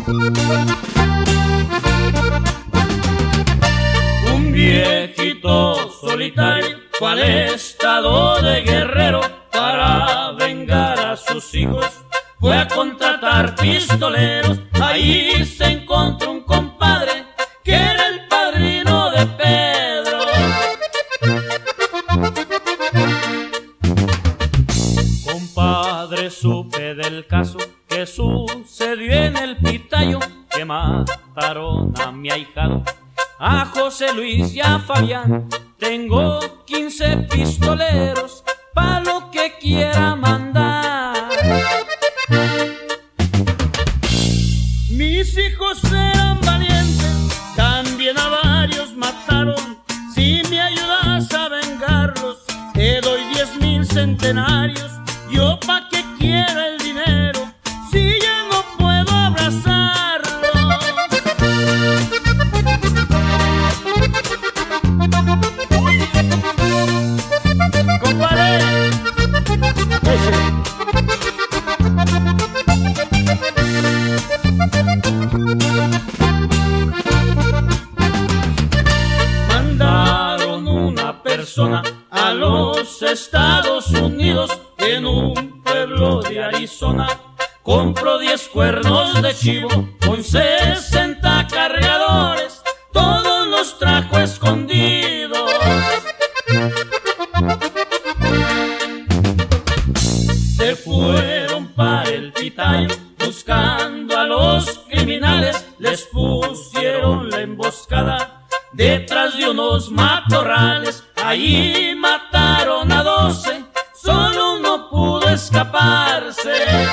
Un viejito solitario fue al estado de Guerrero para vengar a sus hijos. Fue a contratar pistoleros, ahí se encontró un compadre que era el padrino de Pedro. Compadre, supe del caso que sucedió en el Pitayo, que mataron a mi ahijado, a José Luis y a Fabián. Tengo 15 pistoleros pa' lo que quiera mandar. Mis hijos eran valientes, también a varios mataron. Si me ayudas a vengarlos, te doy 10,000 centenarios. Yo pa' qué quiero el dinero si ya no puedo abrazarlos. Compadre, mandaron una persona a los Estados Unidos. En un pueblo de Arizona compró 10 cuernos de chivo con 60 cargadores, todos los trajo escondidos. Se fueron para el Pitayo buscando a los criminales, les pusieron la emboscada detrás de unos matorrales. Allí mataron a 12, solo uno pudo escaparse.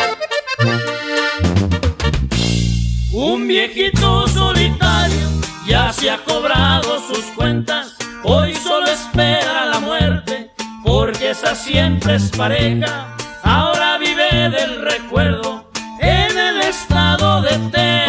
Un viejito solitario ya se ha cobrado sus cuentas, hoy solo espera la muerte, porque esa siempre es pareja. Ahora vive del recuerdo en el estado de Texas.